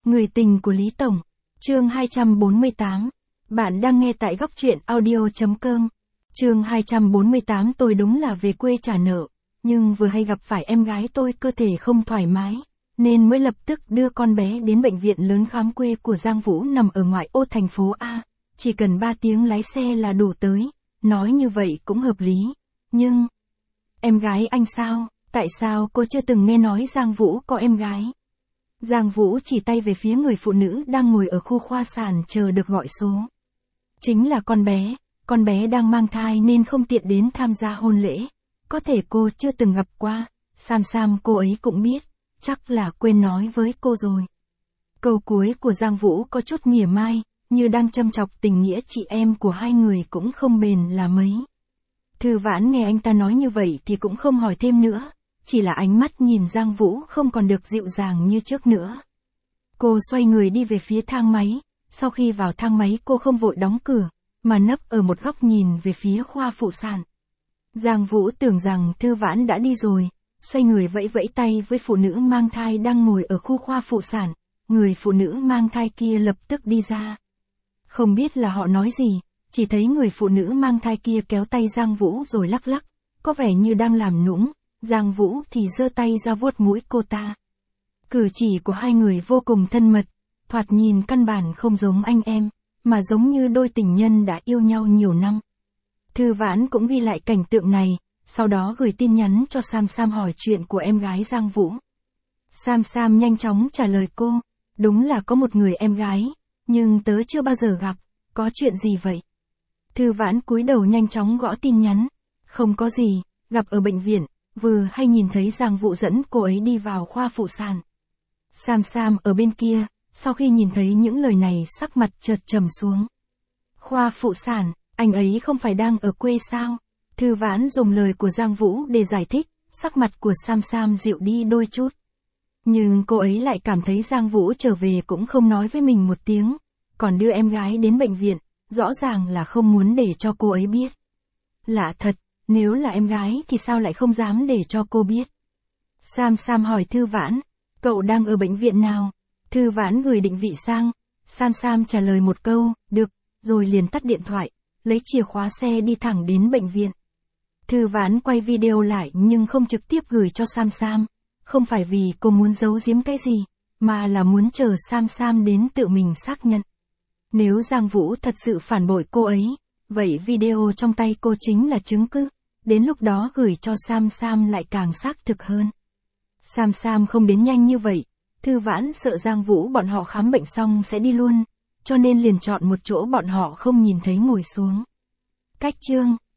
Người tình của Lý Tổng. Chương 248. Bạn đang nghe tại góc truyện audio.com. Chương 248. Tôi đúng là về quê trả nợ, nhưng vừa hay gặp phải em gái tôi cơ thể không thoải mái, nên mới lập tức đưa con bé đến bệnh viện lớn khám. Quê của Giang Vũ nằm ở ngoại ô thành phố A, chỉ cần 3 tiếng lái xe là đủ tới. Nói như vậy cũng hợp lý, nhưng... Em gái anh sao? Tại sao cô chưa từng nghe nói Giang Vũ có em gái? Giang Vũ chỉ tay về phía người phụ nữ đang ngồi ở khu khoa sản chờ được gọi số. Chính là con bé đang mang thai nên không tiện đến tham gia hôn lễ. Có thể cô chưa từng gặp qua, Sam cô ấy cũng biết, chắc là quên nói với cô rồi. Câu cuối của Giang Vũ có chút mỉa mai, như đang châm chọc tình nghĩa chị em của hai người cũng không bền là mấy. Thư Vãn nghe anh ta nói như vậy thì cũng không hỏi thêm nữa, chỉ là ánh mắt nhìn Giang Vũ không còn được dịu dàng như trước nữa. Cô xoay người đi về phía thang máy, sau khi vào thang máy cô không vội đóng cửa, mà nấp ở một góc nhìn về phía khoa phụ sản. Giang Vũ tưởng rằng Thư Vãn đã đi rồi, xoay người vẫy vẫy tay với phụ nữ mang thai đang ngồi ở khu khoa phụ sản, người phụ nữ mang thai kia lập tức đi ra. Không biết là họ nói gì, chỉ thấy người phụ nữ mang thai kia kéo tay Giang Vũ rồi lắc lắc, có vẻ như đang làm nũng, Giang Vũ thì giơ tay ra vuốt mũi cô ta. Cử chỉ của hai người vô cùng thân mật, thoạt nhìn căn bản không giống anh em, mà giống như đôi tình nhân đã yêu nhau nhiều năm. Thư Vãn cũng ghi lại cảnh tượng này, sau đó gửi tin nhắn cho Sam hỏi chuyện của em gái Giang Vũ. Sam nhanh chóng trả lời cô, đúng là có một người em gái, nhưng tớ chưa bao giờ gặp, có chuyện gì vậy? Thư Vãn cúi đầu nhanh chóng gõ tin nhắn, không có gì, gặp ở bệnh viện, vừa hay nhìn thấy Giang Vũ dẫn cô ấy đi vào khoa phụ sản. Sam ở bên kia, sau khi nhìn thấy những lời này sắc mặt chợt trầm xuống. Khoa phụ sản, anh ấy không phải đang ở quê sao? Thư Vãn dùng lời của Giang Vũ để giải thích, sắc mặt của Sam dịu đi đôi chút. Nhưng cô ấy lại cảm thấy Giang Vũ trở về cũng không nói với mình một tiếng, còn đưa em gái đến bệnh viện, rõ ràng là không muốn để cho cô ấy biết. Lạ thật, nếu là em gái thì sao lại không dám để cho cô biết? Sam hỏi Thư Vãn, cậu đang ở bệnh viện nào? Thư Vãn gửi định vị sang, Sam trả lời một câu, được, rồi liền tắt điện thoại, lấy chìa khóa xe đi thẳng đến bệnh viện. Thư Vãn quay video lại nhưng không trực tiếp gửi cho Sam, không phải vì cô muốn giấu giếm cái gì, mà là muốn chờ Sam đến tự mình xác nhận. Nếu Giang Vũ thật sự phản bội cô ấy, vậy video trong tay cô chính là chứng cứ, đến lúc đó gửi cho Sam lại càng xác thực hơn. Sam không đến nhanh như vậy, Thư Vãn sợ Giang Vũ bọn họ khám bệnh xong sẽ đi luôn, cho nên liền chọn một chỗ bọn họ không nhìn thấy ngồi xuống. Cách chương